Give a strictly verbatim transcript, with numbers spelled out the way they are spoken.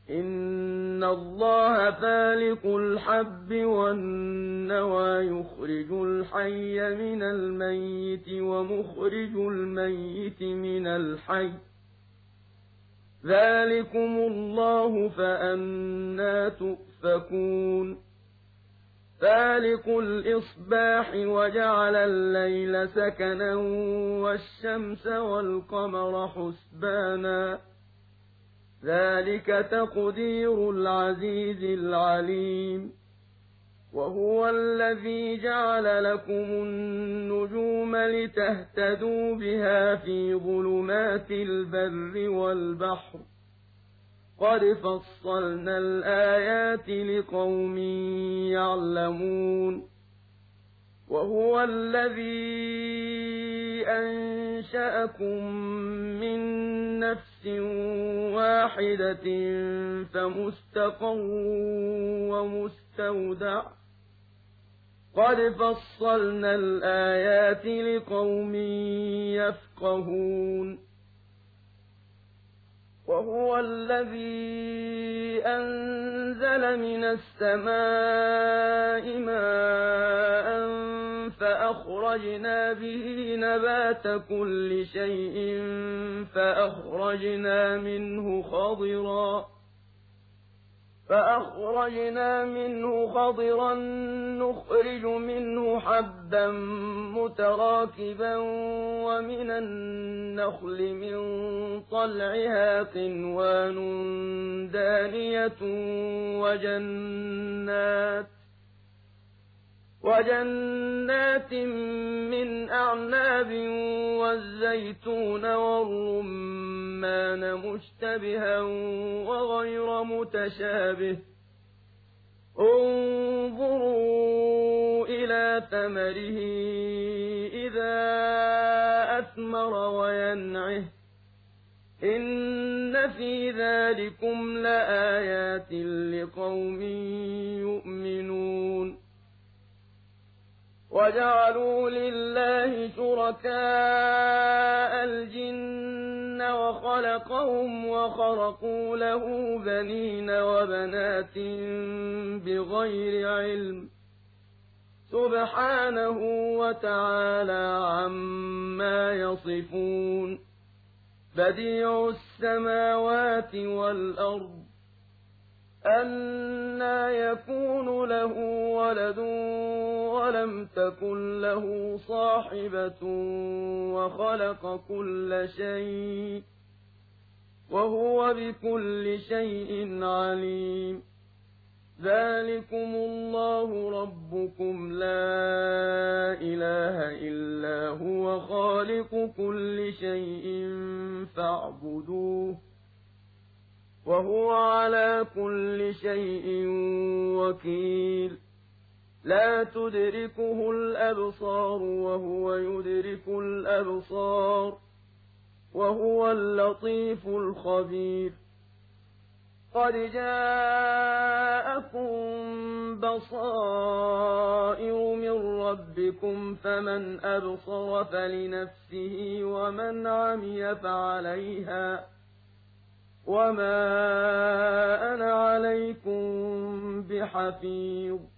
إن الله فالق الحب والنوى يخرج الحي من الميت ومخرج الميت من الحي ذلكم الله فأنى تؤفكون فالق الإصباح وجعل الليل سكنا والشمس والقمر حسبانا ذلك تقدير العزيز العليم وهو الذي جعل لكم النجوم لتهتدوا بها في ظلمات البر والبحر قد فصلنا الآيات لقوم يعلمون وهو الذي أنشأكم من نفس واحدة فمستقر ومستودع قد فصلنا الآيات لقوم يفقهون وهو الذي أنزل من السماء ماء فأخرجنا به نبات كل شيء فأخرجنا منه خضرا فأخرجنا منه خضرا نخرج منه حبا متراكبا ومن النخل من طلعها قنوان دانية وجنات وجنات من أعناب والزيتون والرمان مشتبها وغير متشابه انظروا إلى ثمره إذا أثمر وينعه إن في ذلكم لآيات لقوم يؤمنون وجعلوا لله شركاء الجن وخلقهم وخرقوا له بنين وبنات بغير علم سبحانه وتعالى عما يصفون بديع السماوات والأرض أنى يكون له ولد ولم تكن له صاحبة وخلق كل شيء وهو بكل شيء عليم ذلكم الله ربكم لا إله إلا هو خالق كل شيء فاعبدوه وهو على كل شيء وكيل لا تدركه الأبصار وهو يدرك الأبصار وهو اللطيف الخبير قد جاءكم بصائر من ربكم فمن أبصر فلنفسه ومن عمي فعليها وما أنا عليكم بحفيظ